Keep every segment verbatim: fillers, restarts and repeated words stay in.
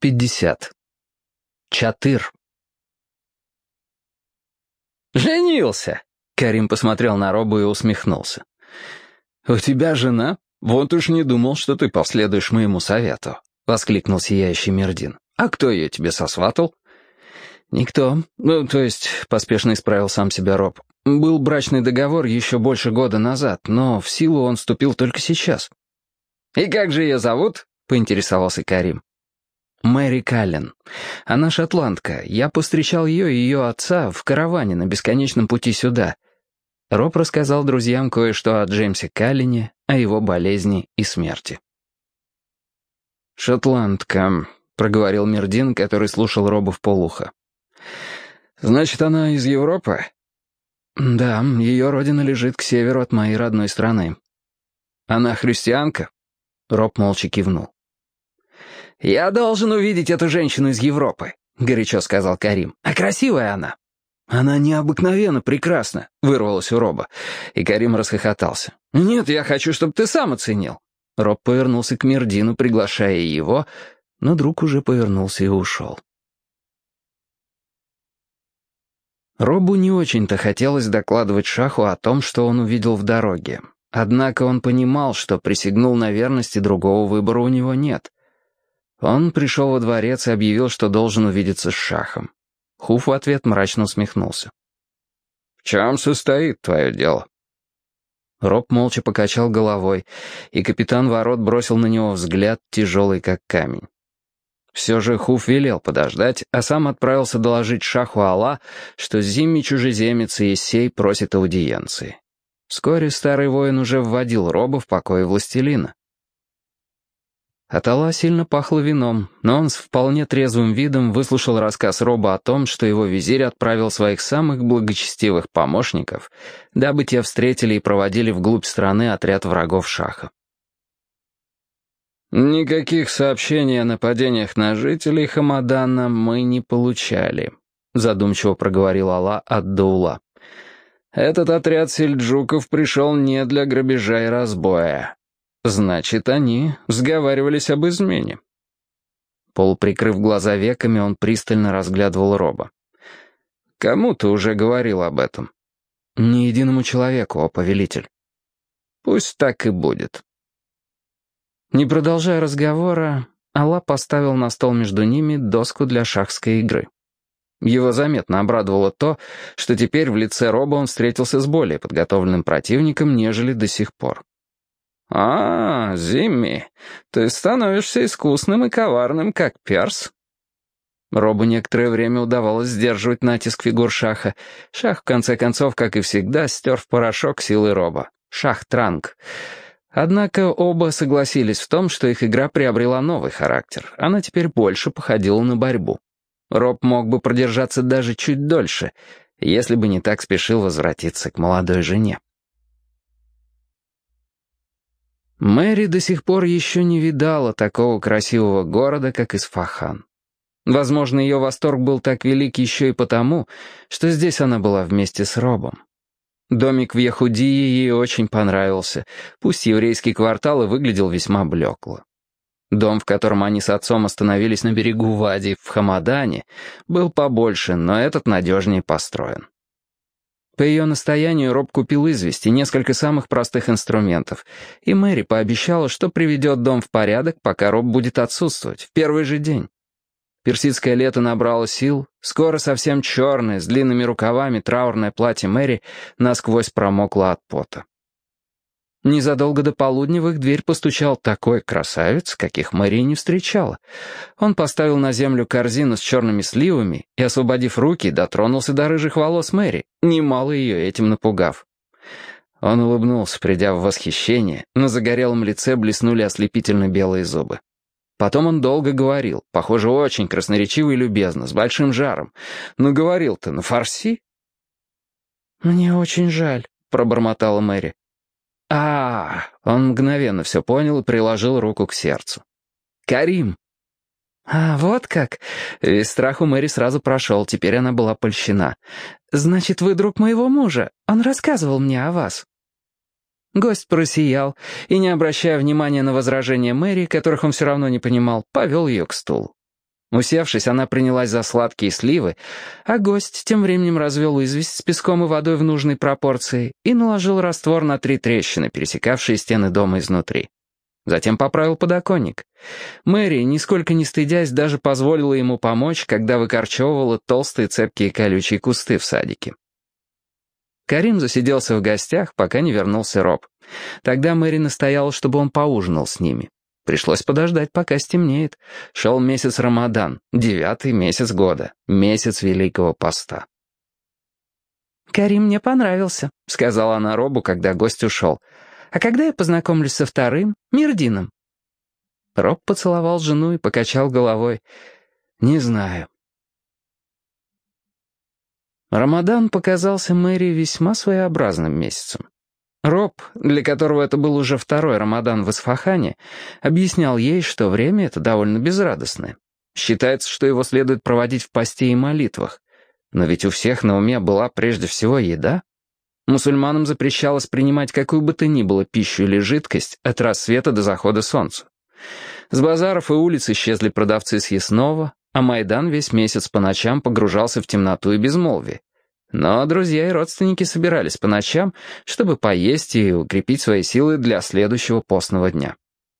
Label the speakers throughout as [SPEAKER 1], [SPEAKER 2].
[SPEAKER 1] пятьдесят. Чатыр. «Женился!» — Карим посмотрел на Робу и усмехнулся. «У тебя жена? Вот уж не думал, что ты последуешь моему совету», — воскликнул сияющий Мирдин. «А кто ее тебе сосватал?» «Никто. Ну, то есть», — поспешно исправил сам себя Роб. «Был брачный договор еще больше года назад, но в силу он вступил только сейчас». «И как же ее зовут?» — поинтересовался Карим. «Мэри Каллен. Она шотландка. Я повстречал ее и ее отца в караване на бесконечном пути сюда». Роб рассказал друзьям кое-что о Джеймсе Каллене, о его болезни и смерти. «Шотландка», — проговорил Мирдин, который слушал Роба вполуха. «Значит, она из Европы?» «Да, ее родина лежит к северу от моей родной страны». «Она христианка?» Роб молча кивнул. «Я должен увидеть эту женщину из Европы», — горячо сказал Карим. «А красивая она». «Она необыкновенно прекрасна», — вырвалось у Роба. И Карим расхохотался. «Нет, я хочу, чтобы ты сам оценил». Роб повернулся к Мирдину, приглашая его, но друг уже повернулся и ушел. Робу не очень-то хотелось докладывать Шаху о том, что он увидел в дороге. Однако он понимал, что присягнул на верность, и другого выбора у него нет. Он пришел во дворец и объявил, что должен увидеться с Шахом. Хуф в ответ мрачно усмехнулся. «В чем состоит твое дело?» Роб молча покачал головой, и капитан ворот бросил на него взгляд, тяжелый как камень. Все же Хуф велел подождать, а сам отправился доложить Шаху Алла, что зимний чужеземец Иессей просит аудиенции. Вскоре старый воин уже вводил Роба в покое властелина. От Алла сильно пахло вином, но он с вполне трезвым видом выслушал рассказ Роба о том, что его визирь отправил своих самых благочестивых помощников, дабы те встретили и проводили вглубь страны отряд врагов Шаха. «Никаких сообщений о нападениях на жителей Хамадана мы не получали», — задумчиво проговорил Алла ад-Даула. «Этот отряд сельджуков пришел не для грабежа и разбоя. Значит, они сговаривались об измене». Полуприкрыв глаза веками, он пристально разглядывал Роба. «Кому ты уже говорил об этом?» «Ни единому человеку, о повелитель». «Пусть так и будет». Не продолжая разговора, Алла поставил на стол между ними доску для шахской игры. Его заметно обрадовало то, что теперь в лице Роба он встретился с более подготовленным противником, нежели до сих пор. «А, Зимми, ты становишься искусным и коварным, как перс». Робу некоторое время удавалось сдерживать натиск фигур Шаха. Шах, в конце концов, как и всегда, стер в порошок силы Роба. Шах-транг. Однако оба согласились в том, что их игра приобрела новый характер. Она теперь больше походила на борьбу. Роб мог бы продержаться даже чуть дольше, если бы не так спешил возвратиться к молодой жене. Мэри до сих пор еще не видала такого красивого города, как Исфахан. Возможно, ее восторг был так велик еще и потому, что здесь она была вместе с Робом. Домик в Яхудии ей очень понравился, пусть еврейский квартал и выглядел весьма блекло. Дом, в котором они с отцом остановились на берегу Вади в Хамадане, был побольше, но этот надежнее построен. По ее настоянию Роб купил известь и несколько самых простых инструментов, и Мэри пообещала, что приведет дом в порядок, пока Роб будет отсутствовать, в первый же день. Персидское лето набрало сил, скоро совсем черное, с длинными рукавами траурное платье Мэри насквозь промокло от пота. Незадолго до полудня в их дверь постучал такой красавец, каких Мэри не встречала. Он поставил на землю корзину с черными сливами и, освободив руки, дотронулся до рыжих волос Мэри, немало ее этим напугав. Он улыбнулся, придя в восхищение, на загорелом лице блеснули ослепительно белые зубы. Потом он долго говорил, похоже, очень красноречиво и любезно, с большим жаром. Но говорил-то на фарси. «Мне очень жаль», — пробормотала Мэри. а Он мгновенно все понял и приложил руку к сердцу. «Карим!» «А, вот как!» Весь страх у Мэри сразу прошел, теперь она была польщена. «Значит, вы друг моего мужа. Он рассказывал мне о вас». Гость просиял и, не обращая внимания на возражения Мэри, которых он все равно не понимал, повел ее к стулу. Усевшись, она принялась за сладкие сливы, а гость тем временем развел известь с песком и водой в нужной пропорции и наложил раствор на три трещины, пересекавшие стены дома изнутри. Затем поправил подоконник. Мэри, нисколько не стыдясь, даже позволила ему помочь, когда выкорчевывала толстые цепкие колючие кусты в садике. Карим засиделся в гостях, пока не вернулся Роб. Тогда Мэри настояла, чтобы он поужинал с ними. Пришлось подождать, пока стемнеет. Шел месяц Рамадан, девятый месяц года, месяц Великого Поста.
[SPEAKER 2] «Карим мне понравился», — сказала она Робу, когда гость ушел. «А когда я познакомлюсь со вторым, Мирдином?»
[SPEAKER 1] Роб поцеловал жену и покачал головой. «Не знаю». Рамадан показался Мэри весьма своеобразным месяцем. Роб, для которого это был уже второй Рамадан в Исфахане, объяснял ей, что время это довольно безрадостное. Считается, что его следует проводить в посте и молитвах. Но ведь у всех на уме была прежде всего еда. Мусульманам запрещалось принимать какую бы то ни было пищу или жидкость от рассвета до захода солнца. С базаров и улиц исчезли продавцы съестного, а Майдан весь месяц по ночам погружался в темноту и безмолвие. Но друзья и родственники собирались по ночам, чтобы поесть и укрепить свои силы для следующего постного дня.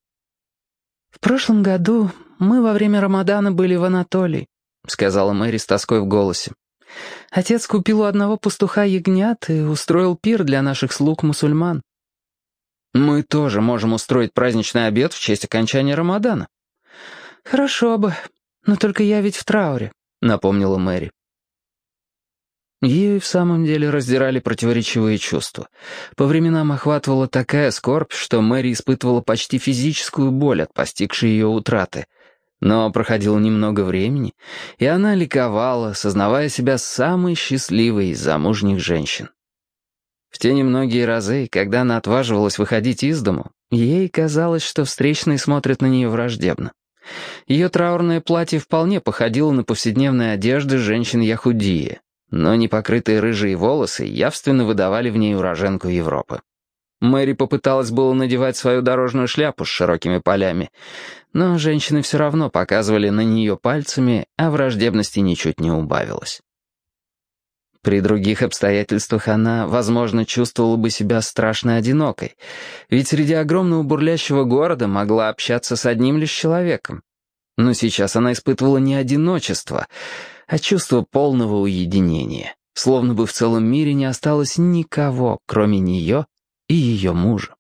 [SPEAKER 2] «В прошлом году мы во время Рамадана были в Анатолии», — сказала Мэри с тоской в голосе. «Отец купил у одного пастуха ягнят и устроил пир для наших слуг-мусульман».
[SPEAKER 1] «Мы тоже можем устроить праздничный обед в честь окончания Рамадана».
[SPEAKER 2] «Хорошо бы, но только я ведь в трауре», — напомнила Мэри.
[SPEAKER 1] Ее и в самом деле раздирали противоречивые чувства. По временам охватывала такая скорбь, что Мэри испытывала почти физическую боль от постигшей ее утраты. Но проходило немного времени, и она ликовала, сознавая себя самой счастливой из замужних женщин. В те немногие разы, когда она отваживалась выходить из дому, ей казалось, что встречные смотрят на нее враждебно. Ее траурное платье вполне походило на повседневные одежды женщин-яхудии, но непокрытые рыжие волосы явственно выдавали в ней уроженку Европы. Мэри попыталась было надевать свою дорожную шляпу с широкими полями, но женщины все равно показывали на нее пальцами, а враждебности ничуть не убавилось. При других обстоятельствах она, возможно, чувствовала бы себя страшно одинокой, ведь среди огромного бурлящего города могла общаться с одним лишь человеком. Но сейчас она испытывала не одиночество, а чувство полного уединения, словно бы в целом мире не осталось никого, кроме нее и ее мужа.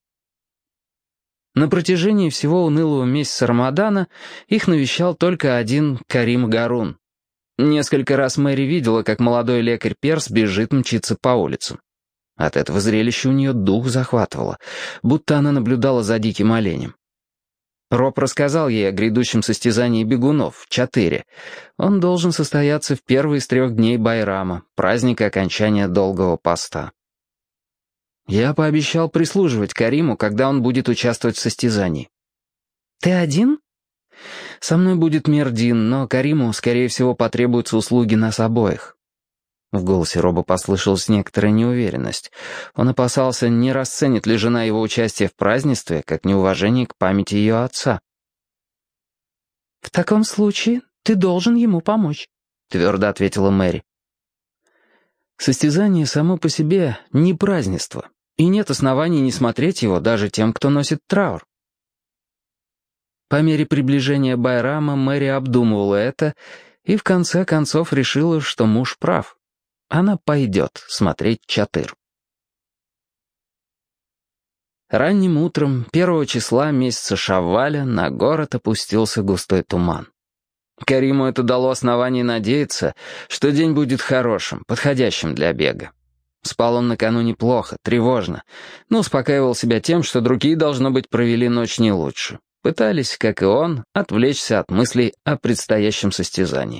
[SPEAKER 1] На протяжении всего унылого месяца Рамадана их навещал только один Карим Гарун. Несколько раз Мэри видела, как молодой лекарь-перс бежит мчится по улицам. От этого зрелища у нее дух захватывало, будто она наблюдала за диким оленем. Роб рассказал ей о грядущем состязании бегунов в Чатыре. Он должен состояться в первый из трех дней Байрама, праздника окончания долгого поста. Я пообещал прислуживать Кариму, когда он будет участвовать в состязании.
[SPEAKER 2] «Ты один?»
[SPEAKER 1] «Со мной будет Мирдин, но Кариму, скорее всего, потребуются услуги нас обоих». В голосе Роба послышалась некоторая неуверенность. Он опасался, не расценит ли жена его участие в празднестве, как неуважение к памяти ее отца.
[SPEAKER 2] «В таком случае ты должен ему помочь», — твердо ответила Мэри.
[SPEAKER 1] Состязание само по себе не празднество, и нет оснований не смотреть его даже тем, кто носит траур. По мере приближения Байрама Мэри обдумывала это и в конце концов решила, что муж прав. Она пойдет смотреть Чатыр. Ранним утром первого числа месяца Шавваля на город опустился густой туман. Кариму это дало основание надеяться, что день будет хорошим, подходящим для бега. Спал он накануне плохо, тревожно, но успокаивал себя тем, что другие, должно быть, провели ночь не лучше. Пытались, как и он, отвлечься от мыслей о предстоящем состязании.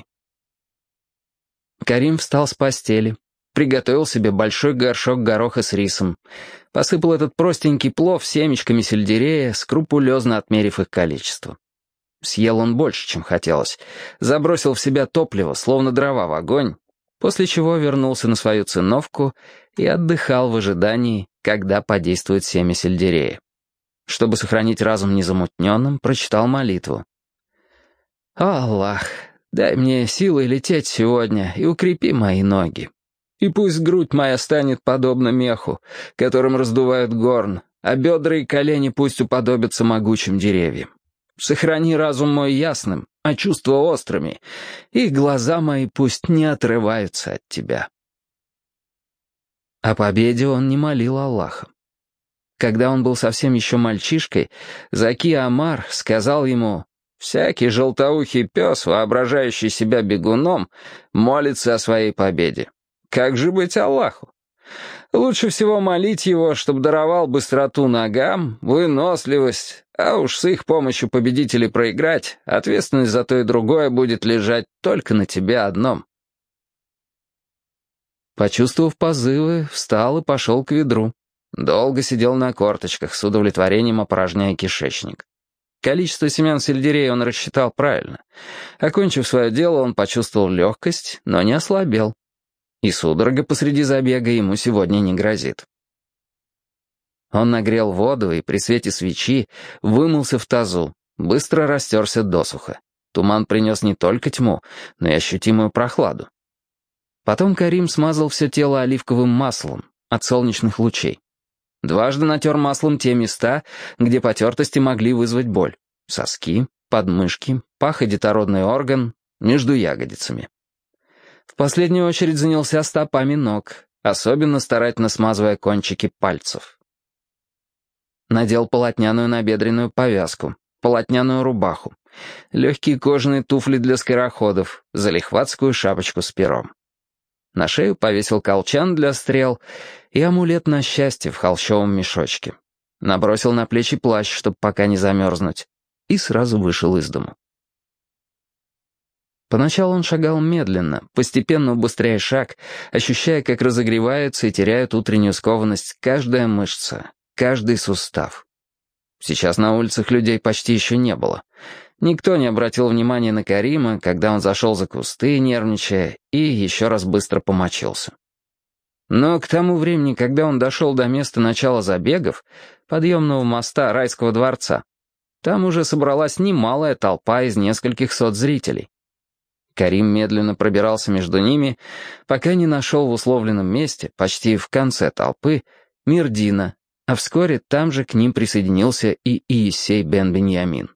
[SPEAKER 1] Карим встал с постели, приготовил себе большой горшок гороха с рисом, посыпал этот простенький плов семечками сельдерея, скрупулезно отмерив их количество. Съел он больше, чем хотелось, забросил в себя топливо, словно дрова в огонь, после чего вернулся на свою циновку и отдыхал в ожидании, когда подействует семя сельдерея. Чтобы сохранить разум незамутненным, прочитал молитву. «О, Аллах, дай мне силы лететь сегодня и укрепи мои ноги. И пусть грудь моя станет подобна меху, которым раздувают горн, а бедра и колени пусть уподобятся могучим деревьям. Сохрани разум мой ясным, а чувства острыми, и глаза мои пусть не отрываются от тебя». О победе он не молил Аллаха. Когда он был совсем еще мальчишкой, Заки Омар сказал ему: «Всякий желтоухий пес, воображающий себя бегуном, молится о своей победе. Как же быть Аллаху? Лучше всего молить его, чтобы даровал быстроту ногам, выносливость, а уж с их помощью победить или проиграть, ответственность за то и другое будет лежать только на тебе одном». Почувствовав позывы, встал и пошел к ведру. Долго сидел на корточках, с удовлетворением опорожняя кишечник. Количество семян сельдерея он рассчитал правильно. Окончив свое дело, он почувствовал легкость, но не ослабел. И судорога посреди забега ему сегодня не грозит. Он нагрел воду и при свете свечи вымылся в тазу, быстро растерся досуха. Туман принес не только тьму, но и ощутимую прохладу. Потом Карим смазал все тело оливковым маслом от солнечных лучей. Дважды натер маслом те места, где потертости могли вызвать боль. Соски, подмышки, пах и детородный орган, между ягодицами. В последнюю очередь занялся стопами ног, особенно старательно смазывая кончики пальцев. Надел полотняную набедренную повязку, полотняную рубаху, легкие кожаные туфли для скороходов, залихватскую шапочку с пером. На шею повесил колчан для стрел и амулет на счастье в холщовом мешочке. Набросил на плечи плащ, чтобы пока не замерзнуть, и сразу вышел из дому. Поначалу он шагал медленно, постепенно убыстряя шаг, ощущая, как разогревается и теряет утреннюю скованность каждая мышца, каждый сустав. Сейчас на улицах людей почти еще не было. Никто не обратил внимания на Карима, когда он зашел за кусты, нервничая, и еще раз быстро помочился. Но к тому времени, когда он дошел до места начала забегов, подъемного моста Райского дворца, там уже собралась немалая толпа из нескольких сот зрителей. Карим медленно пробирался между ними, пока не нашел в условленном месте, почти в конце толпы, Мирдина, а вскоре там же к ним присоединился и Иисей бен Беньямин.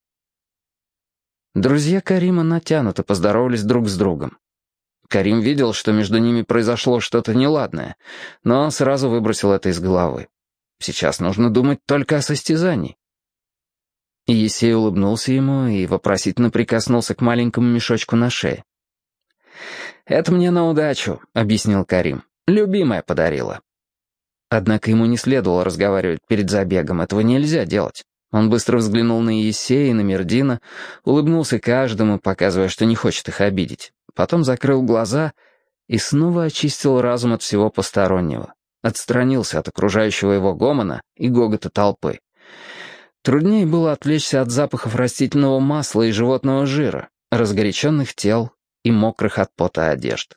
[SPEAKER 1] Друзья Карима натянуто поздоровались друг с другом. Карим видел, что между ними произошло что-то неладное, но сразу выбросил это из головы. Сейчас нужно думать только о состязании. Иисей улыбнулся ему и вопросительно прикоснулся к маленькому мешочку на шее. «Это мне на удачу», — объяснил Карим. «Любимая подарила». Однако ему не следовало разговаривать перед забегом, этого нельзя делать. Он быстро взглянул на Иисея и на Мирдина, улыбнулся каждому, показывая, что не хочет их обидеть. Потом закрыл глаза и снова очистил разум от всего постороннего. Отстранился от окружающего его гомона и гогота толпы. Труднее было отвлечься от запахов растительного масла и животного жира, разгоряченных тел и мокрых от пота одежд.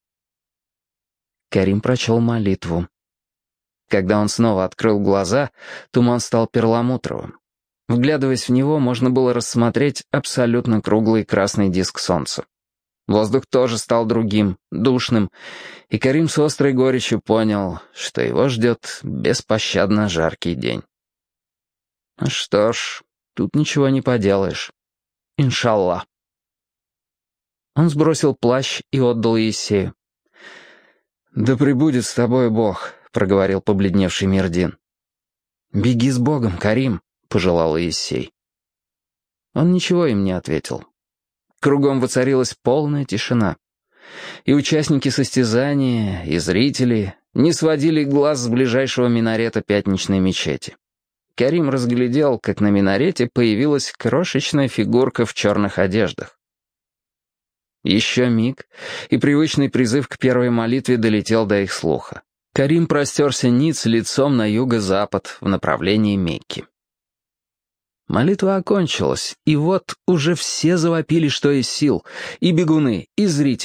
[SPEAKER 1] Карим прочел молитву. Когда он снова открыл глаза, туман стал перламутровым. Вглядываясь в него, можно было рассмотреть абсолютно круглый красный диск солнца. Воздух тоже стал другим, душным, и Карим с острой горечью понял, что его ждет беспощадно жаркий день. Что ж, тут ничего не поделаешь. Иншаллах. Он сбросил плащ и отдал Иисею. «Да пребудет с тобой Бог», — проговорил побледневший Мирдин. «Беги с Богом, Карим», — пожелал Иисей. Он ничего им не ответил. Кругом воцарилась полная тишина. И участники состязания, и зрители не сводили глаз с ближайшего минарета пятничной мечети. Карим разглядел, как на минарете появилась крошечная фигурка в черных одеждах. Еще миг, и привычный призыв к первой молитве долетел до их слуха. Карим простерся ниц лицом на юго-запад в направлении Мекки. Молитва окончилась, и вот уже все завопили, что из сил, и бегуны, и зрители.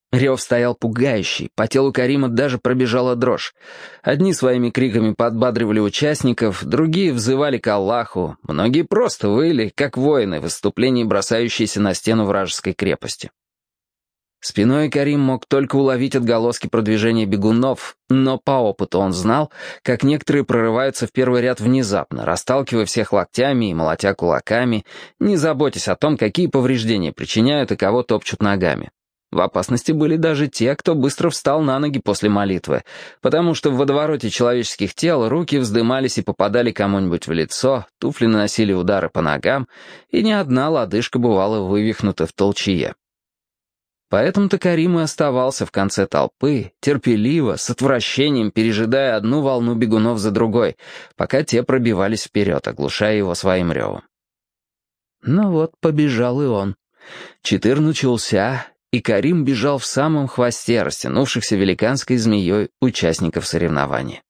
[SPEAKER 1] Рев стоял пугающий, по телу Карима даже пробежала дрожь. Одни своими криками подбадривали участников, другие взывали к Аллаху, многие просто выли, как воины в выступлении, бросающиеся на стену вражеской крепости. Спиной Карим мог только уловить отголоски продвижения бегунов, но по опыту он знал, как некоторые прорываются в первый ряд внезапно, расталкивая всех локтями и молотя кулаками, не заботясь о том, какие повреждения причиняют и кого топчут ногами. В опасности были даже те, кто быстро встал на ноги после молитвы, потому что в водовороте человеческих тел руки вздымались и попадали кому-нибудь в лицо, туфли наносили удары по ногам, и ни одна лодыжка бывала вывихнута в толчье. Поэтому-то Карим и оставался в конце толпы, терпеливо, с отвращением пережидая одну волну бегунов за другой, пока те пробивались вперед, оглушая его своим ревом. Ну вот, побежал и он. Чатыр начался, и Карим бежал в самом хвосте растянувшихся великанской змеей участников соревнования.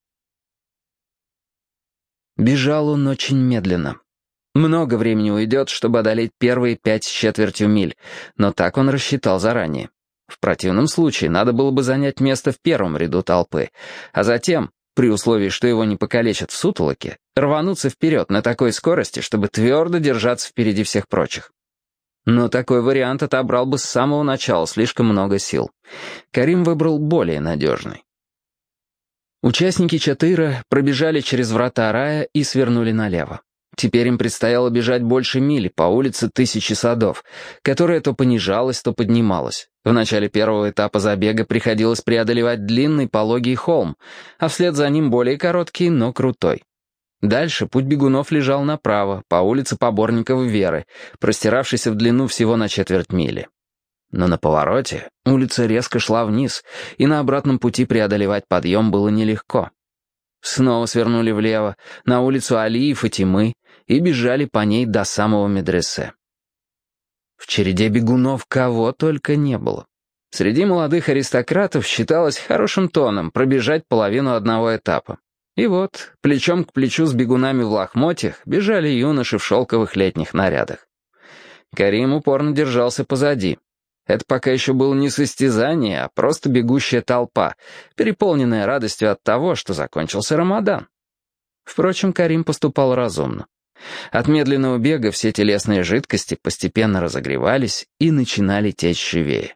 [SPEAKER 1] Бежал он очень медленно. Много времени уйдет, чтобы одолеть первые пять с четвертью миль, но так он рассчитал заранее. В противном случае надо было бы занять место в первом ряду толпы, а затем, при условии, что его не покалечат в сутолоке, рвануться вперед на такой скорости, чтобы твердо держаться впереди всех прочих. Но такой вариант отобрал бы с самого начала слишком много сил. Карим выбрал более надежный. Участники Чатыра пробежали через врата рая и свернули налево. Теперь им предстояло бежать больше мили по улице Тысячи садов, которая то понижалась, то поднималась. В начале первого этапа забега приходилось преодолевать длинный пологий холм, а вслед за ним более короткий, но крутой. Дальше путь бегунов лежал направо, по улице Поборникова Веры, простиравшейся в длину всего на четверть мили. Но на повороте улица резко шла вниз, и на обратном пути преодолевать подъем было нелегко. Снова свернули влево, на улицу Али и Фатимы, и бежали по ней до самого медресе. В череде бегунов кого только не было. Среди молодых аристократов считалось хорошим тоном пробежать половину одного этапа. И вот, плечом к плечу с бегунами в лохмотьях, бежали юноши в шелковых летних нарядах. Карим упорно держался позади. Это пока еще было не состязание, а просто бегущая толпа, переполненная радостью от того, что закончился Рамадан. Впрочем, Карим поступал разумно. От медленного бега все телесные жидкости постепенно разогревались и начинали течь живее.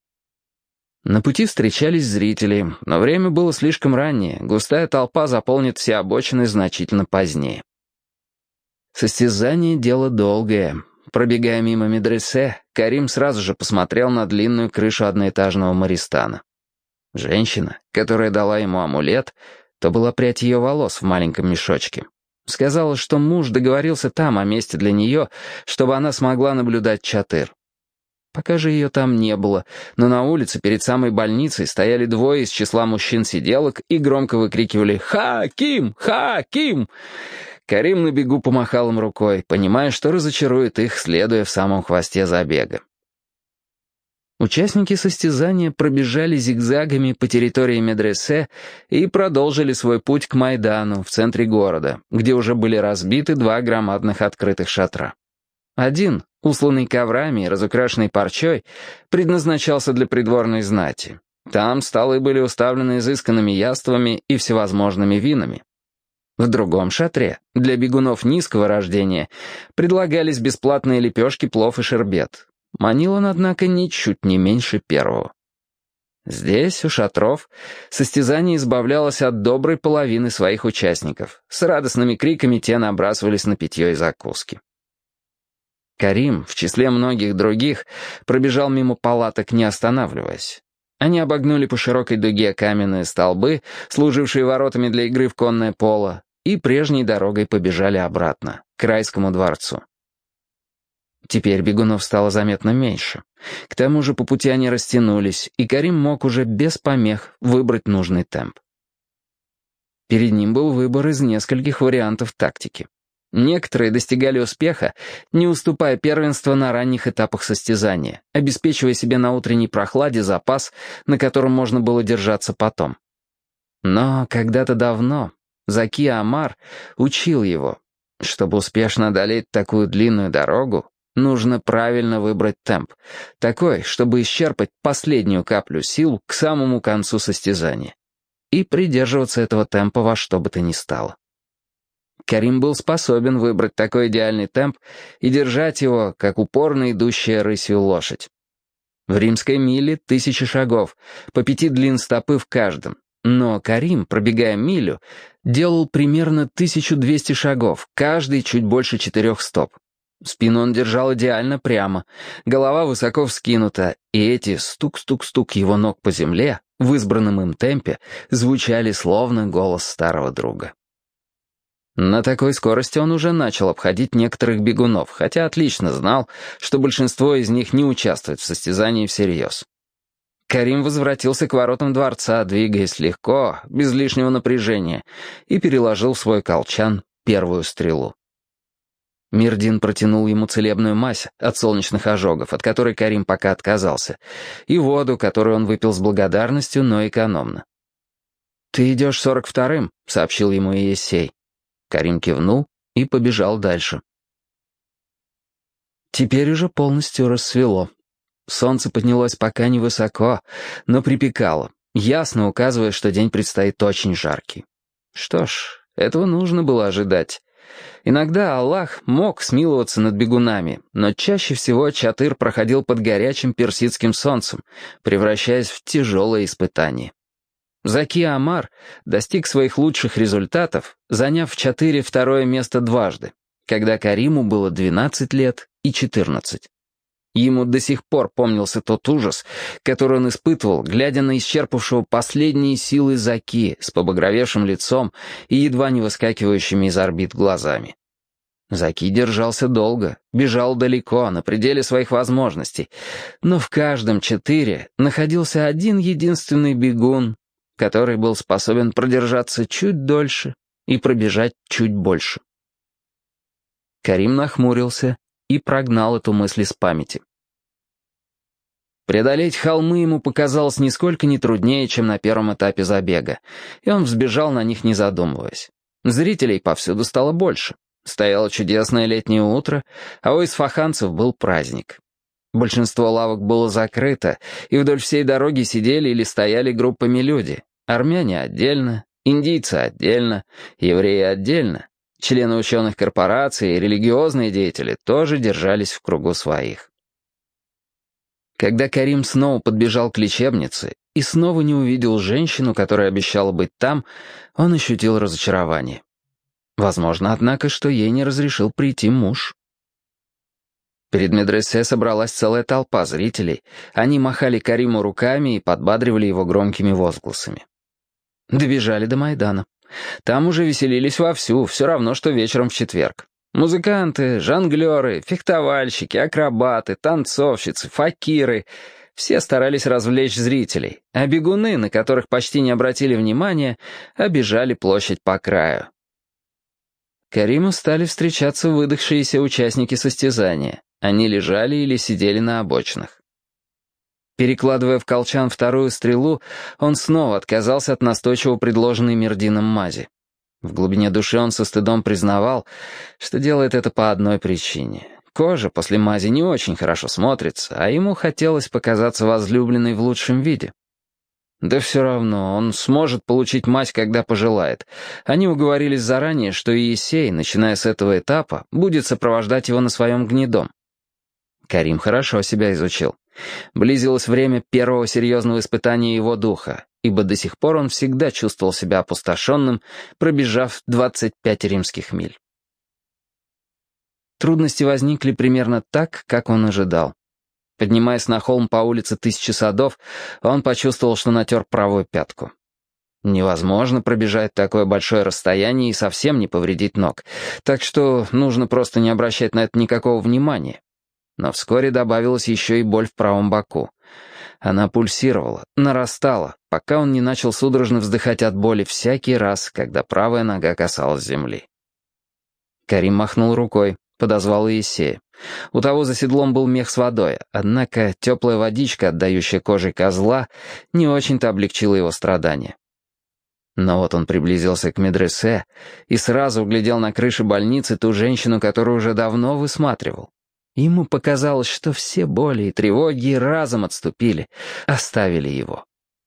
[SPEAKER 1] На пути встречались зрители, но время было слишком раннее, густая толпа заполнит все обочины значительно позднее. Состязание — дело долгое. Пробегая мимо медресе, Карим сразу же посмотрел на длинную крышу одноэтажного Маристана. Женщина, которая дала ему амулет, то была прядь ее волос в маленьком мешочке. Сказала, что муж договорился там о месте для нее, чтобы она смогла наблюдать Чатыр. Пока же ее там не было, но на улице перед самой больницей стояли двое из числа мужчин-сиделок и громко выкрикивали «Хаким! Хаким!». Карим на бегу помахал им рукой, понимая, что разочарует их, следуя в самом хвосте забега. Участники состязания пробежали зигзагами по территории медресе и продолжили свой путь к Майдану в центре города, где уже были разбиты два громадных открытых шатра. Один, усланный коврами и разукрашенный парчой, предназначался для придворной знати. Там столы были уставлены изысканными яствами и всевозможными винами. В другом шатре, для бегунов низкого рождения, предлагались бесплатные лепешки, плов и шербет. Манил он, однако, ничуть не меньше первого. Здесь, у шатров, состязание избавлялось от доброй половины своих участников. С радостными криками те набрасывались на питье и закуски. Карим, в числе многих других, пробежал мимо палаток, не останавливаясь. Они обогнули по широкой дуге каменные столбы, служившие воротами для игры в конное поло, и прежней дорогой побежали обратно, к Райскому дворцу. Теперь бегунов стало заметно меньше. К тому же по пути они растянулись, и Карим мог уже без помех выбрать нужный темп. Перед ним был выбор из нескольких вариантов тактики. Некоторые достигали успеха, не уступая первенства на ранних этапах состязания, обеспечивая себе на утренней прохладе запас, на котором можно было держаться потом. Но когда-то давно Заки Амар учил его, чтобы успешно одолеть такую длинную дорогу, Нужно правильно выбрать темп. Такой, чтобы исчерпать последнюю каплю сил к самому концу состязания. И придерживаться этого темпа во что бы то ни стало. Карим был способен выбрать такой идеальный темп и держать его, как упорно идущая рысью лошадь. В римской миле тысячи шагов, по пяти длин стопы в каждом. Но Карим, пробегая милю, делал примерно тысячу двести шагов, каждый чуть больше четырех стоп. Спину он держал идеально прямо, голова высоко вскинута, и эти стук-стук-стук его ног по земле в избранном им темпе звучали словно голос старого друга. На такой скорости он уже начал обходить некоторых бегунов, хотя отлично знал, что большинство из них не участвует в состязании всерьез. Карим возвратился к воротам дворца, двигаясь легко, без лишнего напряжения, и переложил в свой колчан первую стрелу. Мирдин протянул ему целебную мазь от солнечных ожогов, от которой Карим пока отказался, и воду, которую он выпил с благодарностью, но экономно. «Ты идешь сорок вторым», — сообщил ему Иессей. Карим кивнул и побежал дальше. Теперь уже полностью рассвело. Солнце поднялось пока невысоко, но припекало, ясно указывая, что день предстоит очень жаркий. Что ж, этого нужно было ожидать. Иногда Аллах мог смиловаться над бегунами, но чаще всего Чатыр проходил под горячим персидским солнцем, превращаясь в тяжелое испытание. Заки Амар достиг своих лучших результатов, заняв в Чатыре второе место дважды, когда Кариму было двенадцать лет и четырнадцать. Ему до сих пор помнился тот ужас, который он испытывал, глядя на исчерпавшего последние силы Заки с побагровевшим лицом и едва не выскакивающими из орбит глазами. Заки держался долго, бежал далеко, на пределе своих возможностей, но в каждом четыре находился один единственный бегун, который был способен продержаться чуть дольше и пробежать чуть больше. Карим нахмурился и прогнал эту мысль из памяти. Преодолеть холмы ему показалось нисколько не труднее, чем на первом этапе забега, и он взбежал на них, не задумываясь. Зрителей повсюду стало больше. Стояло чудесное летнее утро, а у исфаханцев был праздник. Большинство лавок было закрыто, и вдоль всей дороги сидели или стояли группами люди. Армяне отдельно, индийцы отдельно, евреи отдельно. Члены ученых корпораций и религиозные деятели тоже держались в кругу своих. Когда Карим снова подбежал к лечебнице и снова не увидел женщину, которая обещала быть там, он ощутил разочарование. Возможно, однако, что ей не разрешил прийти муж. Перед медресе собралась целая толпа зрителей. Они махали Кариму руками и подбадривали его громкими возгласами. Добежали до Майдана. Там уже веселились вовсю, все равно, что вечером в четверг. Музыканты, жонглеры, фехтовальщики, акробаты, танцовщицы, факиры — все старались развлечь зрителей, а бегуны, на которых почти не обратили внимания, обежали площадь по краю. Кариму стали встречаться выдохшиеся участники состязания. Они лежали или сидели на обочинах. Перекладывая в колчан вторую стрелу, он снова отказался от настойчиво предложенной Мирдином мази. В глубине души он со стыдом признавал, что делает это по одной причине. Кожа после мази не очень хорошо смотрится, а ему хотелось показаться возлюбленной в лучшем виде. Да все равно, он сможет получить мазь, когда пожелает. Они уговорились заранее, что Иессей, начиная с этого этапа, будет сопровождать его на своем гнедом. Карим хорошо себя изучил. Близилось время первого серьезного испытания его духа, ибо до сих пор он всегда чувствовал себя опустошенным, пробежав двадцать пять римских миль. Трудности возникли примерно так, как он ожидал. Поднимаясь на холм по улице Тысячи садов, он почувствовал, что натер правую пятку. Невозможно пробежать такое большое расстояние и совсем не повредить ног, так что нужно просто не обращать на это никакого внимания. Но вскоре добавилась еще и боль в правом боку. Она пульсировала, нарастала, пока он не начал судорожно вздыхать от боли всякий раз, когда правая нога касалась земли. Карим махнул рукой, подозвал Иессея. У того за седлом был мех с водой, однако теплая водичка, отдающая кожей козла, не очень-то облегчила его страдания. Но вот он приблизился к медресе и сразу углядел на крыше больницы ту женщину, которую уже давно высматривал. Ему показалось, что все боли и тревоги разом отступили, оставили его.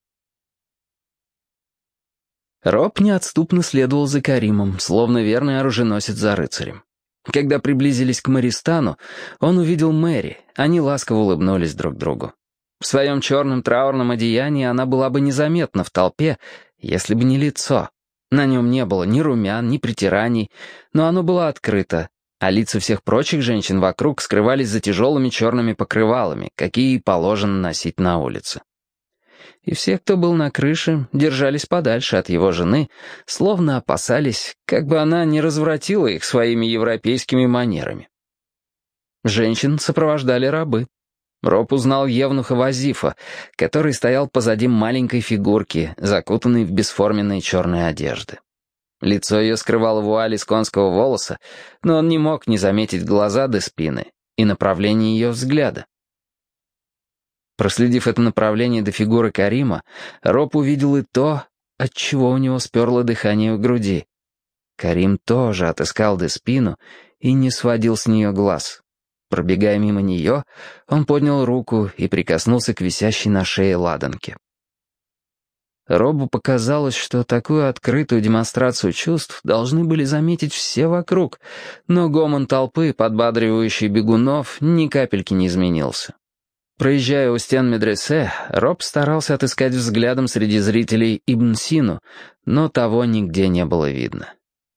[SPEAKER 1] Роб неотступно следовал за Каримом, словно верный оруженосец за рыцарем. Когда приблизились к Мористану, он увидел Мэри, они ласково улыбнулись друг другу. В своем черном траурном одеянии она была бы незаметна в толпе, если бы не лицо. На нем не было ни румян, ни притираний, но оно было открыто, а лица всех прочих женщин вокруг скрывались за тяжелыми черными покрывалами, какие и положено носить на улице. И все, кто был на крыше, держались подальше от его жены, словно опасались, как бы она не развратила их своими европейскими манерами. Женщин сопровождали рабы. Роб узнал евнуха Вазифа, который стоял позади маленькой фигурки, закутанной в бесформенные черные одежды. Лицо ее скрывало вуаль из конского волоса, но он не мог не заметить глаза до спины и направление ее взгляда. Проследив это направление до фигуры Карима, Роб увидел и то, от чего у него сперло дыхание в груди. Карим тоже отыскал Деспину и не сводил с нее глаз. Пробегая мимо нее, он поднял руку и прикоснулся к висящей на шее ладанке. Робу показалось, что такую открытую демонстрацию чувств должны были заметить все вокруг, но гомон толпы, подбадривающий бегунов, ни капельки не изменился. Проезжая у стен медресе, Роб старался отыскать взглядом среди зрителей Ибн Сину, но того нигде не было видно.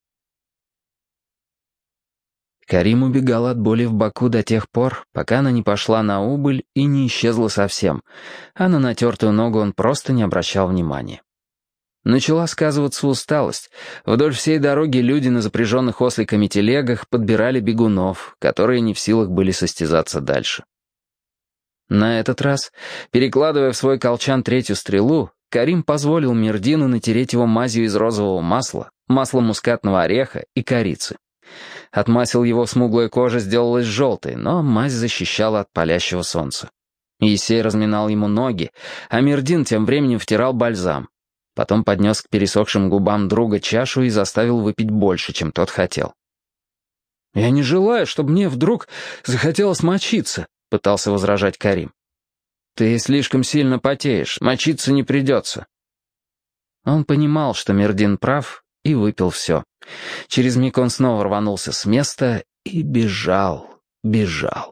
[SPEAKER 1] Карим убегал от боли в боку до тех пор, пока она не пошла на убыль и не исчезла совсем, а на натертую ногу он просто не обращал внимания. Начала сказываться усталость. Вдоль всей дороги люди на запряженных осликами телегах подбирали бегунов, которые не в силах были состязаться дальше. На этот раз, перекладывая в свой колчан третью стрелу, Карим позволил Мирдину натереть его мазью из розового масла, масла мускатного ореха и корицы. От масел его смуглая кожа сделалась желтой, но мазь защищала от палящего солнца. Есей разминал ему ноги, а Мирдин тем временем втирал бальзам. Потом поднес к пересохшим губам друга чашу и заставил выпить больше, чем тот хотел. «Я не желаю, чтобы мне вдруг захотелось мочиться», — пытался возражать Карим. «Ты слишком сильно потеешь, мочиться не придется». Он понимал, что Мирдин прав, и выпил все. Через миг он снова рванулся с места и бежал, бежал.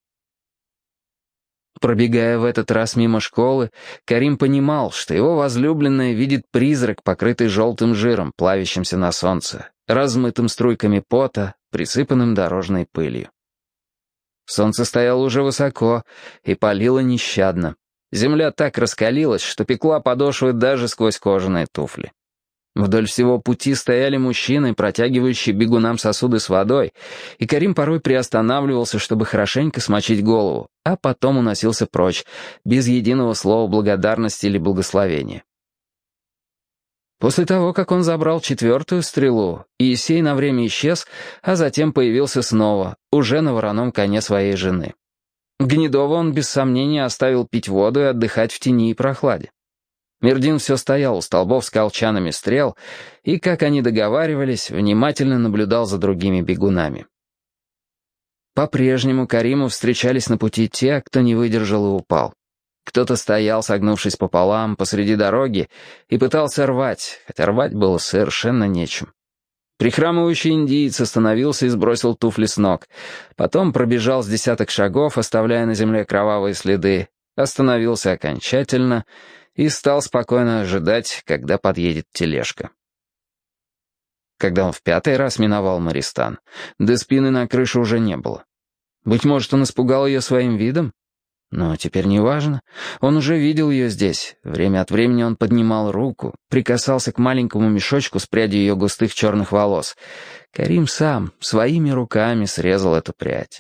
[SPEAKER 1] Пробегая в этот раз мимо школы, Карим понимал, что его возлюбленная видит призрак, покрытый желтым жиром, плавящимся на солнце, размытым струйками пота, присыпанным дорожной пылью. Солнце стояло уже высоко и палило нещадно. Земля так раскалилась, что пекла подошвы даже сквозь кожаные туфли. Вдоль всего пути стояли мужчины, протягивающие бегунам сосуды с водой, и Карим порой приостанавливался, чтобы хорошенько смочить голову, а потом уносился прочь, без единого слова благодарности или благословения. После того, как он забрал четвертую стрелу, Иисей на время исчез, а затем появился снова, уже на вороном коне своей жены. Гнедова он без сомнения оставил пить воду и отдыхать в тени и прохладе. Мирдин все стоял у столбов с колчанами стрел и, как они договаривались, внимательно наблюдал за другими бегунами. По-прежнему Кариму встречались на пути те, кто не выдержал и упал. Кто-то стоял, согнувшись пополам, посреди дороги и пытался рвать, хотя рвать было совершенно нечем. Прихрамывающий индиец остановился и сбросил туфли с ног. Потом пробежал с десяток шагов, оставляя на земле кровавые следы, остановился окончательно и стал спокойно ожидать, когда подъедет тележка. Когда он в пятый раз миновал Мористан, Деспины на крыше уже не было. Быть может, он испугал ее своим видом? Но теперь не важно. Он уже видел ее здесь. Время от времени он поднимал руку, прикасался к маленькому мешочку с прядью ее густых черных волос. Карим сам своими руками срезал эту прядь.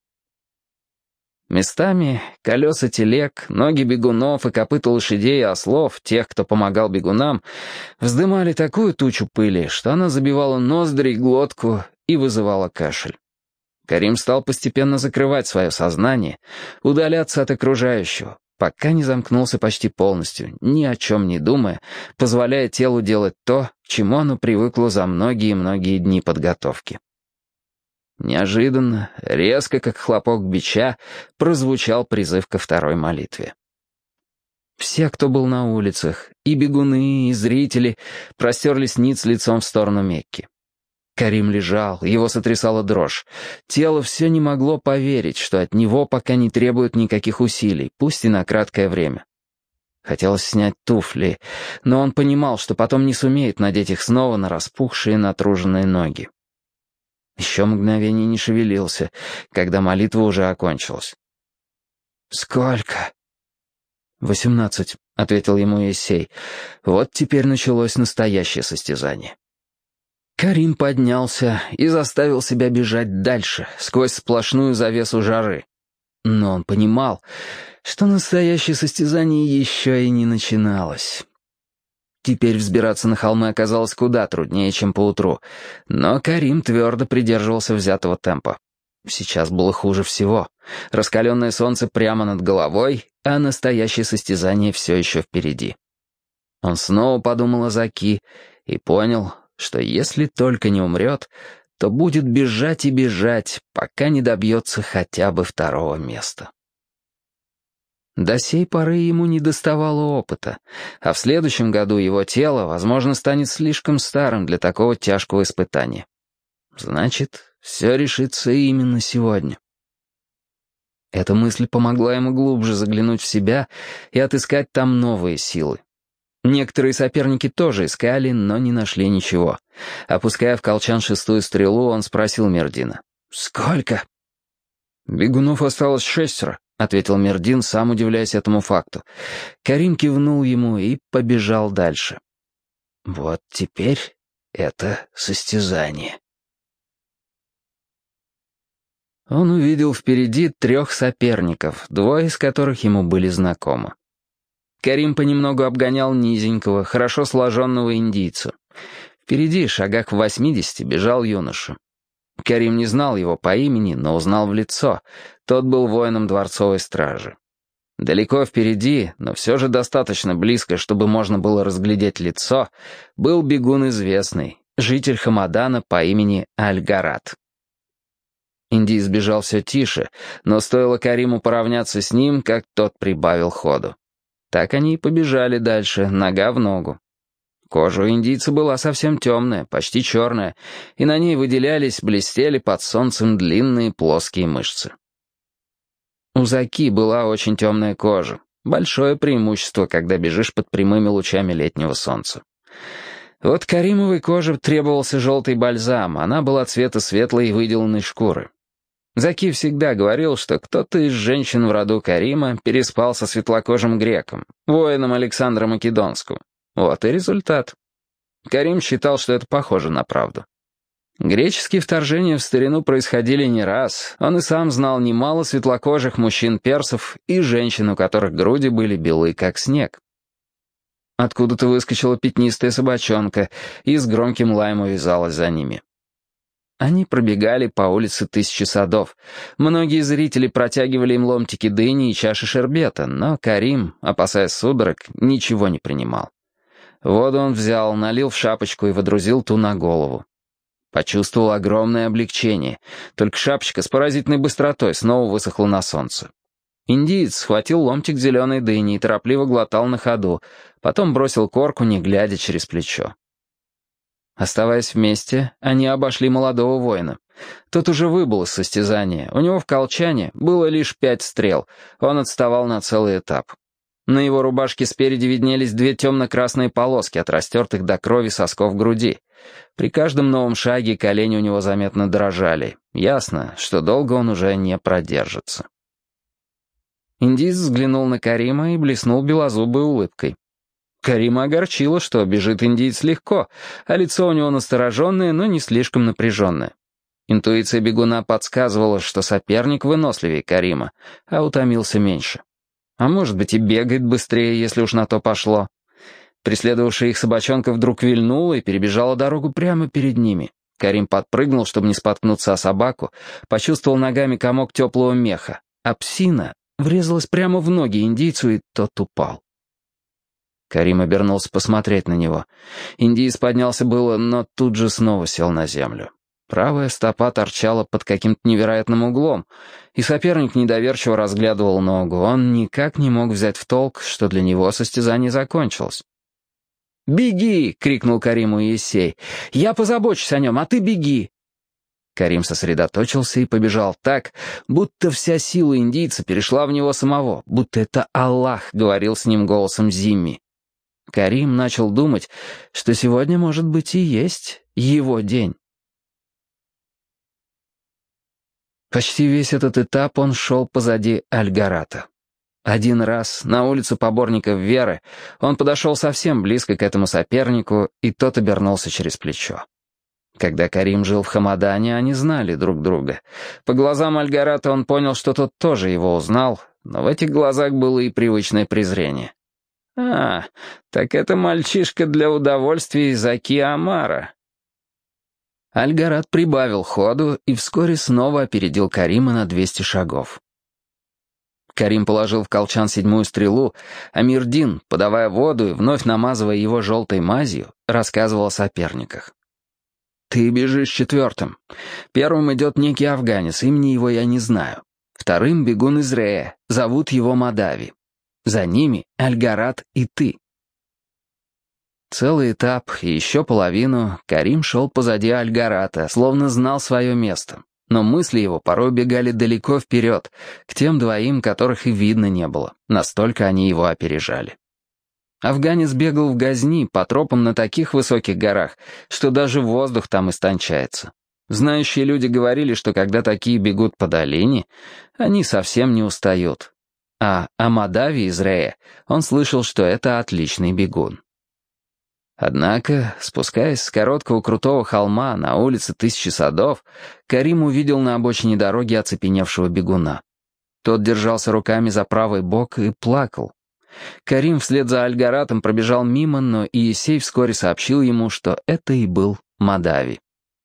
[SPEAKER 1] Местами колеса телег, ноги бегунов и копыта лошадей и ослов, тех, кто помогал бегунам, вздымали такую тучу пыли, что она забивала ноздри и глотку и вызывала кашель. Карим стал постепенно закрывать свое сознание, удаляться от окружающего, пока не замкнулся почти полностью, ни о чем не думая, позволяя телу делать то, к чему оно привыкло за многие-многие дни подготовки. Неожиданно, резко, как хлопок бича, прозвучал призыв ко второй молитве. Все, кто был на улицах, и бегуны, и зрители, простерлись ниц лицом в сторону Мекки. Карим лежал, его сотрясала дрожь. Тело все не могло поверить, что от него пока не требуют никаких усилий, пусть и на краткое время. Хотелось снять туфли, но он понимал, что потом не сумеет надеть их снова на распухшие, натруженные ноги. Еще мгновение не шевелился, когда молитва уже окончилась. «Сколько?» «Восемнадцать», — ответил ему Иессей. Вот теперь началось настоящее состязание. Карим поднялся и заставил себя бежать дальше, сквозь сплошную завесу жары. Но он понимал, что настоящее состязание еще и не начиналось. Теперь взбираться на холмы оказалось куда труднее, чем поутру, но Карим твердо придерживался взятого темпа. Сейчас было хуже всего. Раскаленное солнце прямо над головой, а настоящее состязание все еще впереди. Он снова подумал о Заки и понял, что если только не умрет, то будет бежать и бежать, пока не добьется хотя бы второго места. До сей поры ему не доставало опыта, а в следующем году его тело, возможно, станет слишком старым для такого тяжкого испытания. Значит, все решится именно сегодня. Эта мысль помогла ему глубже заглянуть в себя и отыскать там новые силы. Некоторые соперники тоже искали, но не нашли ничего. Опуская в колчан шестую стрелу, он спросил Мердина: «Сколько?» «Бегунов осталось шестеро», — ответил Мердин, сам удивляясь этому факту. Карим кивнул ему и побежал дальше. Вот теперь это состязание. Он увидел впереди трех соперников, двое из которых ему были знакомы. Карим понемногу обгонял низенького, хорошо сложенного индийца. Впереди, шагах в восьмидесяти, бежал юноша. Карим не знал его по имени, но узнал в лицо. Тот был воином дворцовой стражи. Далеко впереди, но все же достаточно близко, чтобы можно было разглядеть лицо, был бегун известный, житель Хамадана по имени Аль-Гарат. Индиец бежал все тише, но стоило Кариму поравняться с ним, как тот прибавил ходу. Так они и побежали дальше, нога в ногу. Кожа у индийца была совсем темная, почти черная, и на ней выделялись, блестели под солнцем длинные плоские мышцы. У Заки была очень темная кожа, большое преимущество, когда бежишь под прямыми лучами летнего солнца. Вот Каримовой коже требовался желтый бальзам, она была цвета светлой и выделанной шкуры. Заки всегда говорил, что кто-то из женщин в роду Карима переспал со светлокожим греком, воином Александра Македонского. Вот и результат. Карим считал, что это похоже на правду. Греческие вторжения в старину происходили не раз. Он и сам знал немало светлокожих мужчин-персов и женщин, у которых груди были белы, как снег. Откуда-то выскочила пятнистая собачонка и с громким лаем увязалась за ними. Они пробегали по улице Тысячи садов. Многие зрители протягивали им ломтики дыни и чаши шербета, но Карим, опасаясь судорог, ничего не принимал. Воду он взял, налил в шапочку и водрузил ту на голову. Почувствовал огромное облегчение, только шапочка с поразительной быстротой снова высохла на солнце. Индиец схватил ломтик зеленой дыни и торопливо глотал на ходу, потом бросил корку, не глядя через плечо. Оставаясь вместе, они обошли молодого воина. Тот уже выбыл из состязания, у него в колчане было лишь пять стрел, он отставал на целый этап. На его рубашке спереди виднелись две темно-красные полоски от растертых до крови сосков груди. При каждом новом шаге колени у него заметно дрожали. Ясно, что долго он уже не продержится. Индиец взглянул на Карима и блеснул белозубой улыбкой. Карима огорчило, что бежит индиец легко, а лицо у него настороженное, но не слишком напряженное. Интуиция бегуна подсказывала, что соперник выносливее Карима, а утомился меньше. А может быть и бегает быстрее, если уж на то пошло. Преследовавшая их собачонка вдруг вильнула и перебежала дорогу прямо перед ними. Карим подпрыгнул, чтобы не споткнуться о собаку, почувствовал ногами комок теплого меха, а псина врезалась прямо в ноги индийцу, и тот упал. Карим обернулся посмотреть на него. Индиец поднялся было, но тут же снова сел на землю. Правая стопа торчала под каким-то невероятным углом, и соперник недоверчиво разглядывал ногу. Он никак не мог взять в толк, что для него состязание закончилось. «Беги!» — крикнул Кариму Иессей. «Я позабочусь о нем, а ты беги!» Карим сосредоточился и побежал так, будто вся сила индийца перешла в него самого, будто это Аллах говорил с ним голосом Зимми. Карим начал думать, что сегодня, может быть, и есть его день. Почти весь этот этап он шел позади Аль-Гарата. Один раз на улицу поборников веры он подошел совсем близко к этому сопернику, и тот обернулся через плечо. Когда Карим жил в Хамадане, они знали друг друга. По глазам Аль-Гарата он понял, что тот тоже его узнал, но в этих глазах было и привычное презрение. «А, так это мальчишка для удовольствия из Аки Амара». Аль-Гарат прибавил ходу и вскоре снова опередил Карима на двести шагов. Карим положил в колчан седьмую стрелу, а Мирдин, подавая воду и вновь намазывая его желтой мазью, рассказывал о соперниках. «Ты бежишь четвертым. Первым идет некий афганец, имени его я не знаю. Вторым — бегун из Рея, зовут его Мадави. За ними Аль-Гарат и ты». Целый этап и еще половину Карим шел позади Аль-Гарата, словно знал свое место. Но мысли его порой бегали далеко вперед, к тем двоим, которых и видно не было. Настолько они его опережали. Афганец бегал в Газни по тропам на таких высоких горах, что даже воздух там истончается. Знающие люди говорили, что когда такие бегут по долине, они совсем не устают. А о Мадави из Рея он слышал, что это отличный бегун. Однако, спускаясь с короткого крутого холма на улице Тысячи садов, Карим увидел на обочине дороги оцепеневшего бегуна. Тот держался руками за правый бок и плакал. Карим вслед за Аль-Гаратом пробежал мимо, но Иессей вскоре сообщил ему, что это и был Мадави.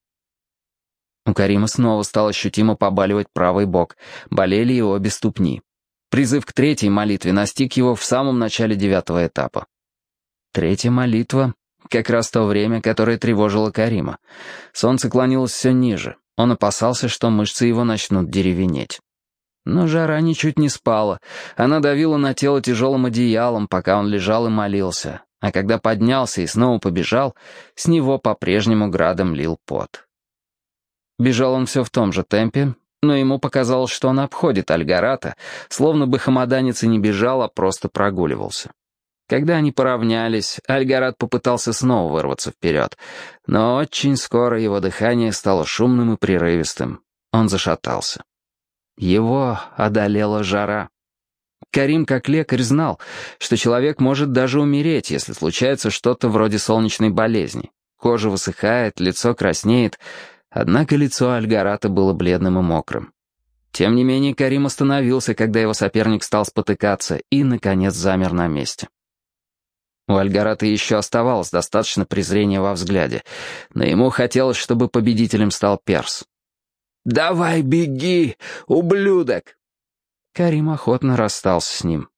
[SPEAKER 1] У Карима снова стал ощутимо побаливать правый бок, болели и обе ступни. Призыв к третьей молитве настиг его в самом начале девятого этапа. Третья молитва — как раз то время, которое тревожило Карима. Солнце клонилось все ниже. Он опасался, что мышцы его начнут деревенеть. Но жара ничуть не спала. Она давила на тело тяжелым одеялом, пока он лежал и молился. А когда поднялся и снова побежал, с него по-прежнему градом лил пот. Бежал он все в том же темпе, но ему показалось, что он обходит Аль-Гарата, словно бы хамаданец и не бежал, а просто прогуливался. Когда они поравнялись, Аль-Гарат попытался снова вырваться вперед, но очень скоро его дыхание стало шумным и прерывистым. Он зашатался. Его одолела жара. Карим, как лекарь, знал, что человек может даже умереть, если случается что-то вроде солнечной болезни. Кожа высыхает, лицо краснеет, однако лицо Аль-Гарата было бледным и мокрым. Тем не менее, Карим остановился, когда его соперник стал спотыкаться, и, наконец, замер на месте. У Аль-Гарата еще оставалось достаточно презрения во взгляде, но ему хотелось, чтобы победителем стал перс. «Давай беги, ублюдок!» Карим охотно расстался с ним.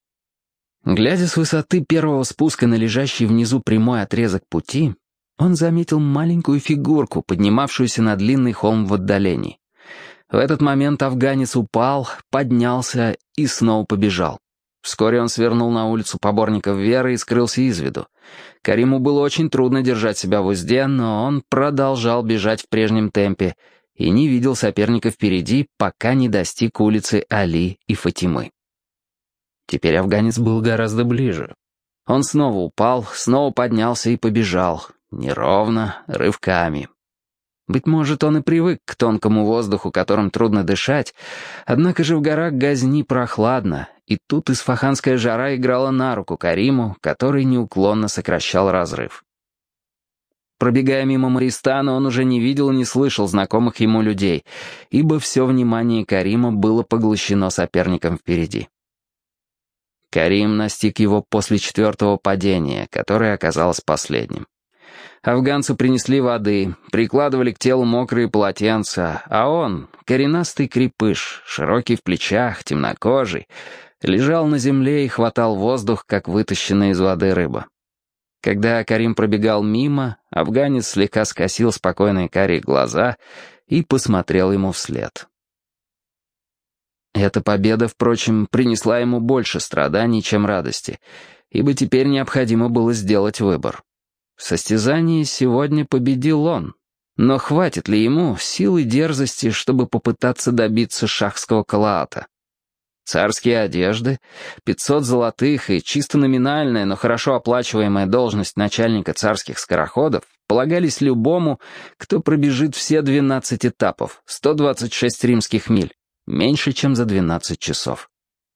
[SPEAKER 1] Глядя с высоты первого спуска на лежащий внизу прямой отрезок пути, он заметил маленькую фигурку, поднимавшуюся на длинный холм в отдалении. В этот момент афганец упал, поднялся и снова побежал. Вскоре он свернул на улицу поборников веры и скрылся из виду. Кариму было очень трудно держать себя в узде, но он продолжал бежать в прежнем темпе и не видел соперника впереди, пока не достиг улицы Али и Фатимы. Теперь афганец был гораздо ближе. Он снова упал, снова поднялся и побежал, неровно, рывками. Быть может, он и привык к тонкому воздуху, которым трудно дышать, однако же в горах Газни прохладно, и тут исфаханская жара играла на руку Кариму, который неуклонно сокращал разрыв. Пробегая мимо Мористана, он уже не видел и не слышал знакомых ему людей, ибо все внимание Карима было поглощено соперником впереди. Карим настиг его после четвертого падения, которое оказалось последним. Афганцу принесли воды, прикладывали к телу мокрые полотенца, а он, коренастый крепыш, широкий в плечах, темнокожий, лежал на земле и хватал воздух, как вытащенная из воды рыба. Когда Карим пробегал мимо, афганец слегка скосил спокойные карие глаза и посмотрел ему вслед. Эта победа, впрочем, принесла ему больше страданий, чем радости, ибо теперь необходимо было сделать выбор. В состязании сегодня победил он, но хватит ли ему сил и дерзости, чтобы попытаться добиться шахского калаата? Царские одежды, пятьсот золотых и чисто номинальная, но хорошо оплачиваемая должность начальника царских скороходов полагались любому, кто пробежит все двенадцать этапов, сто двадцать шесть римских миль, меньше, чем за двенадцать часов.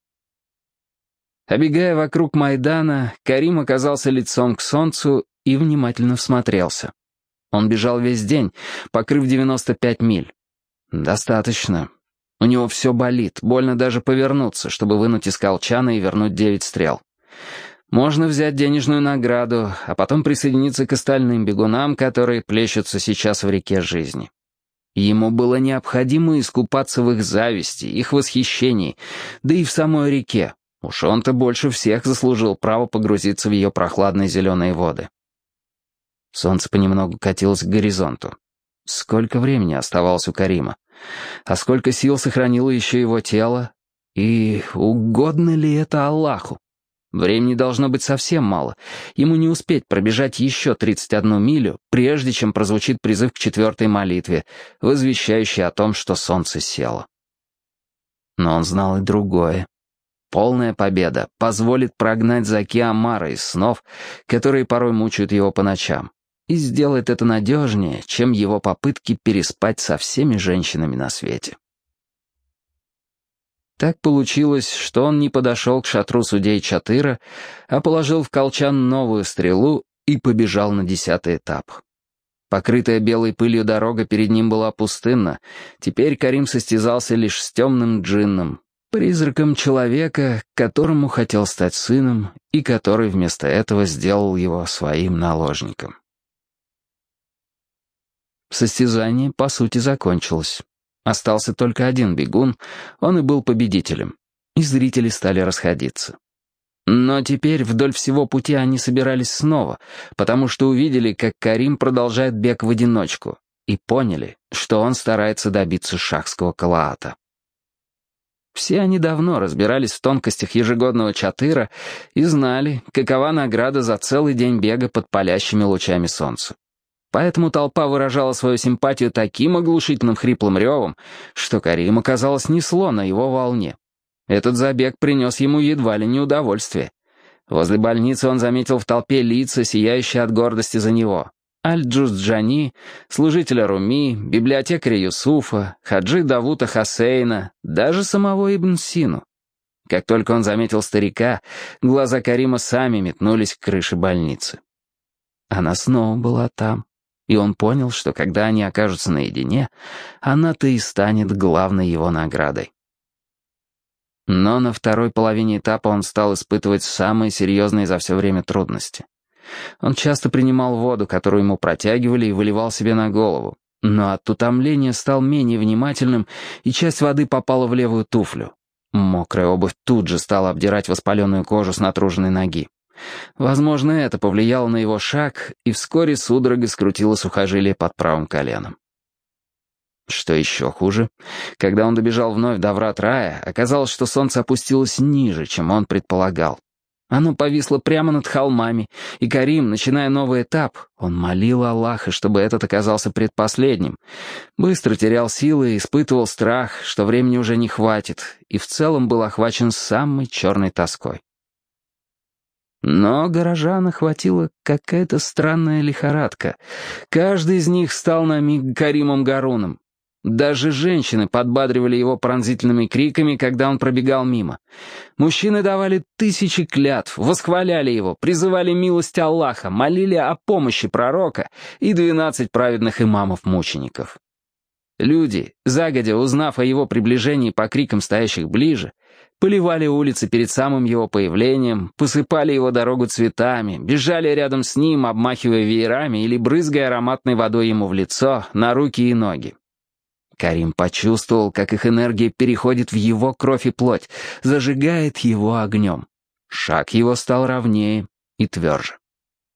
[SPEAKER 1] Обегая вокруг Майдана, Карим оказался лицом к солнцу и внимательно всмотрелся. Он бежал весь день, покрыв девяносто пять миль. Достаточно. У него все болит, больно даже повернуться, чтобы вынуть из колчана и вернуть девять стрел. Можно взять денежную награду, а потом присоединиться к остальным бегунам, которые плещутся сейчас в реке жизни. Ему было необходимо искупаться в их зависти, их восхищении, да и в самой реке. Уж он-то больше всех заслужил право погрузиться в ее прохладные зеленые воды. Солнце понемногу катилось к горизонту. Сколько времени оставалось у Карима? А сколько сил сохранило еще его тело? И угодно ли это Аллаху? Времени должно быть совсем мало. Ему не успеть пробежать еще тридцать одну милю, прежде чем прозвучит призыв к четвертой молитве, возвещающей о том, что солнце село. Но он знал и другое. Полная победа позволит прогнать Заки Амара из снов, которые порой мучают его по ночам, и сделает это надежнее, чем его попытки переспать со всеми женщинами на свете. Так получилось, что он не подошел к шатру судей Чатыра, а положил в колчан новую стрелу и побежал на десятый этап. Покрытая белой пылью дорога перед ним была пустынна, теперь Карим состязался лишь с темным джинном, призраком человека, которому хотел стать сыном и который вместо этого сделал его своим наложником. Состязание, по сути, закончилось. Остался только один бегун, он и был победителем, и зрители стали расходиться. Но теперь вдоль всего пути они собирались снова, потому что увидели, как Карим продолжает бег в одиночку, и поняли, что он старается добиться шахского калаата. Все они давно разбирались в тонкостях ежегодного чатыра и знали, какова награда за целый день бега под палящими лучами солнца. Поэтому толпа выражала свою симпатию таким оглушительным хриплым ревом, что Карима, казалось, несло на его волне. Этот забег принес ему едва ли не удовольствие. Возле больницы он заметил в толпе лица, сияющие от гордости за него. Аль-Джузджани, служителя Руми, библиотекаря Юсуфа, хаджи Давута Хасейна, даже самого Ибн Сину. Как только он заметил старика, глаза Карима сами метнулись к крыше больницы. Она снова была там, и он понял, что когда они окажутся наедине, она-то и станет главной его наградой. Но на второй половине этапа он стал испытывать самые серьезные за все время трудности. Он часто принимал воду, которую ему протягивали, и выливал себе на голову, но от утомления стал менее внимательным, и часть воды попала в левую туфлю. Мокрая обувь тут же стала обдирать воспаленную кожу с натруженной ноги. Возможно, это повлияло на его шаг, и вскоре судорога скрутила сухожилие под правым коленом. Что еще хуже, когда он добежал вновь до врат рая, оказалось, что солнце опустилось ниже, чем он предполагал. Оно повисло прямо над холмами, и Карим, начиная новый этап, он молил Аллаха, чтобы этот оказался предпоследним, быстро терял силы и испытывал страх, что времени уже не хватит, и в целом был охвачен самой черной тоской. Но горожан охватила какая-то странная лихорадка. Каждый из них стал на миг Каримом Гаруном. Даже женщины подбадривали его пронзительными криками, когда он пробегал мимо. Мужчины давали тысячи клятв, восхваляли его, призывали милость Аллаха, молили о помощи пророка и двенадцать праведных имамов-мучеников. Люди, загодя узнав о его приближении по крикам стоящих ближе, поливали улицы перед самым его появлением, посыпали его дорогу цветами, бежали рядом с ним, обмахивая веерами или брызгая ароматной водой ему в лицо, на руки и ноги. Карим почувствовал, как их энергия переходит в его кровь и плоть, зажигает его огнем. Шаг его стал ровнее и тверже.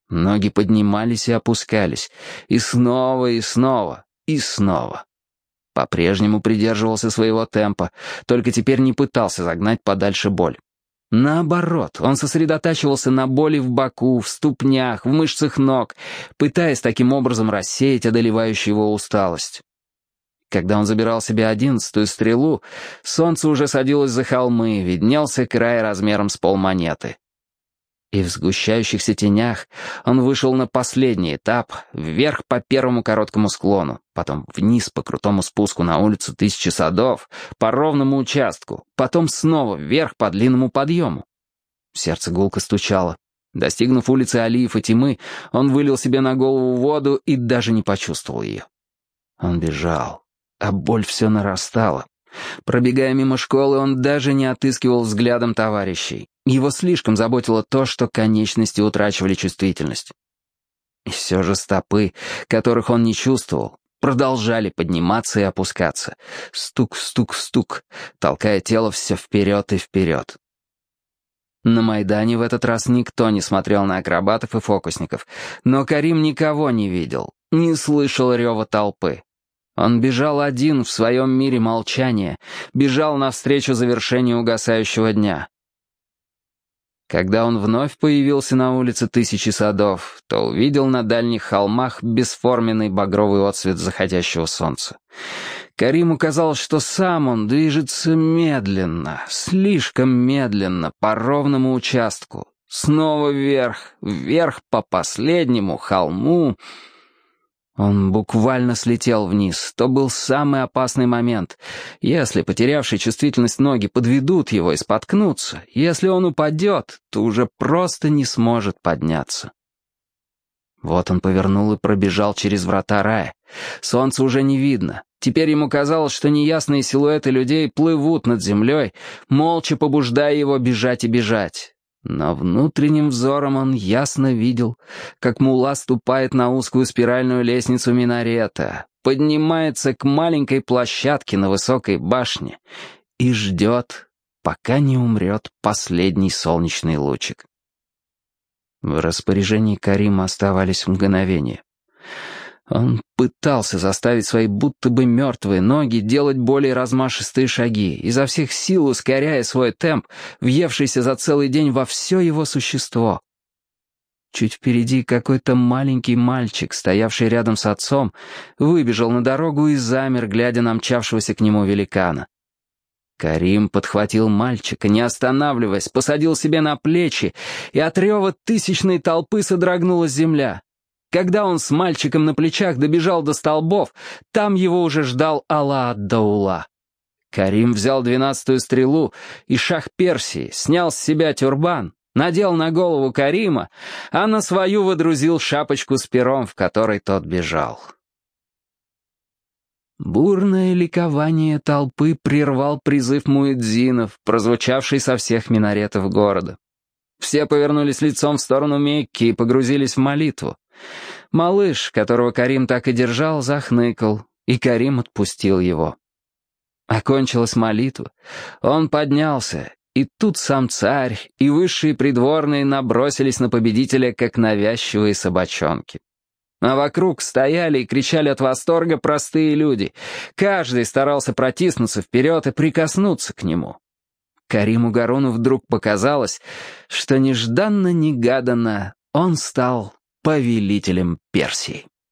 [SPEAKER 1] Ноги поднимались и опускались, и снова, и снова, и снова. По-прежнему придерживался своего темпа, только теперь не пытался загнать подальше боль. Наоборот, он сосредотачивался на боли в боку, в ступнях, в мышцах ног, пытаясь таким образом рассеять одолевающую его усталость. Когда он забирал себе одиннадцатую стрелу, солнце уже садилось за холмы, виднелся край размером с полмонеты. И в сгущающихся тенях он вышел на последний этап, вверх по первому короткому склону, потом вниз по крутому спуску на улицу Тысячи Садов, по ровному участку, потом снова вверх по длинному подъему. Сердце гулко стучало. Достигнув улицы Алиев и Тимы, он вылил себе на голову воду и даже не почувствовал ее. Он бежал, а боль все нарастала. Пробегая мимо школы, он даже не отыскивал взглядом товарищей. Его слишком заботило то, что конечности утрачивали чувствительность. И все же стопы, которых он не чувствовал, продолжали подниматься и опускаться. Стук, стук, стук, толкая тело все вперед и вперед. На Майдане в этот раз никто не смотрел на акробатов и фокусников, но Карим никого не видел, не слышал рева толпы. Он бежал один в своем мире молчания, бежал навстречу завершению угасающего дня. Когда он вновь появился на улице Тысячи Садов, то увидел на дальних холмах бесформенный багровый отсвет заходящего солнца. Кариму казалось, что сам он движется медленно, слишком медленно, по ровному участку. Снова вверх, вверх по последнему холму. Он буквально слетел вниз. То был самый опасный момент. Если потерявшие чувствительность ноги подведут его и споткнутся, если он упадет, то уже просто не сможет подняться. Вот он повернул и пробежал через врата рая. Солнца уже не видно. Теперь ему казалось, что неясные силуэты людей плывут над землей, молча побуждая его бежать и бежать. Но внутренним взором он ясно видел, как мулла ступает на узкую спиральную лестницу минарета, поднимается к маленькой площадке на высокой башне и ждет, пока не умрет последний солнечный лучик. В распоряжении Карима оставались мгновения. Он пытался заставить свои будто бы мертвые ноги делать более размашистые шаги, изо всех сил ускоряя свой темп, въевшийся за целый день во все его существо. Чуть впереди какой-то маленький мальчик, стоявший рядом с отцом, выбежал на дорогу и замер, глядя на мчавшегося к нему великана. Карим подхватил мальчика, не останавливаясь, посадил себе на плечи, и от рева тысячной толпы содрогнулась земля. Когда он с мальчиком на плечах добежал до столбов, там его уже ждал Алла-ад-Даула. Карим взял двенадцатую стрелу и шах Персии, снял с себя тюрбан, надел на голову Карима, а на свою водрузил шапочку с пером, в которой тот бежал. Бурное ликование толпы прервал призыв муэдзинов, прозвучавший со всех минаретов города. Все повернулись лицом в сторону Мекки и погрузились в молитву. Малыш, которого Карим так и держал, захныкал, и Карим отпустил его. Окончилась молитва, он поднялся, и тут сам царь и высшие придворные набросились на победителя, как навязчивые собачонки. А вокруг стояли и кричали от восторга простые люди. Каждый старался протиснуться вперед и прикоснуться к нему. Кариму Гаруну вдруг показалось, что нежданно-негаданно он стал повелителем Персии.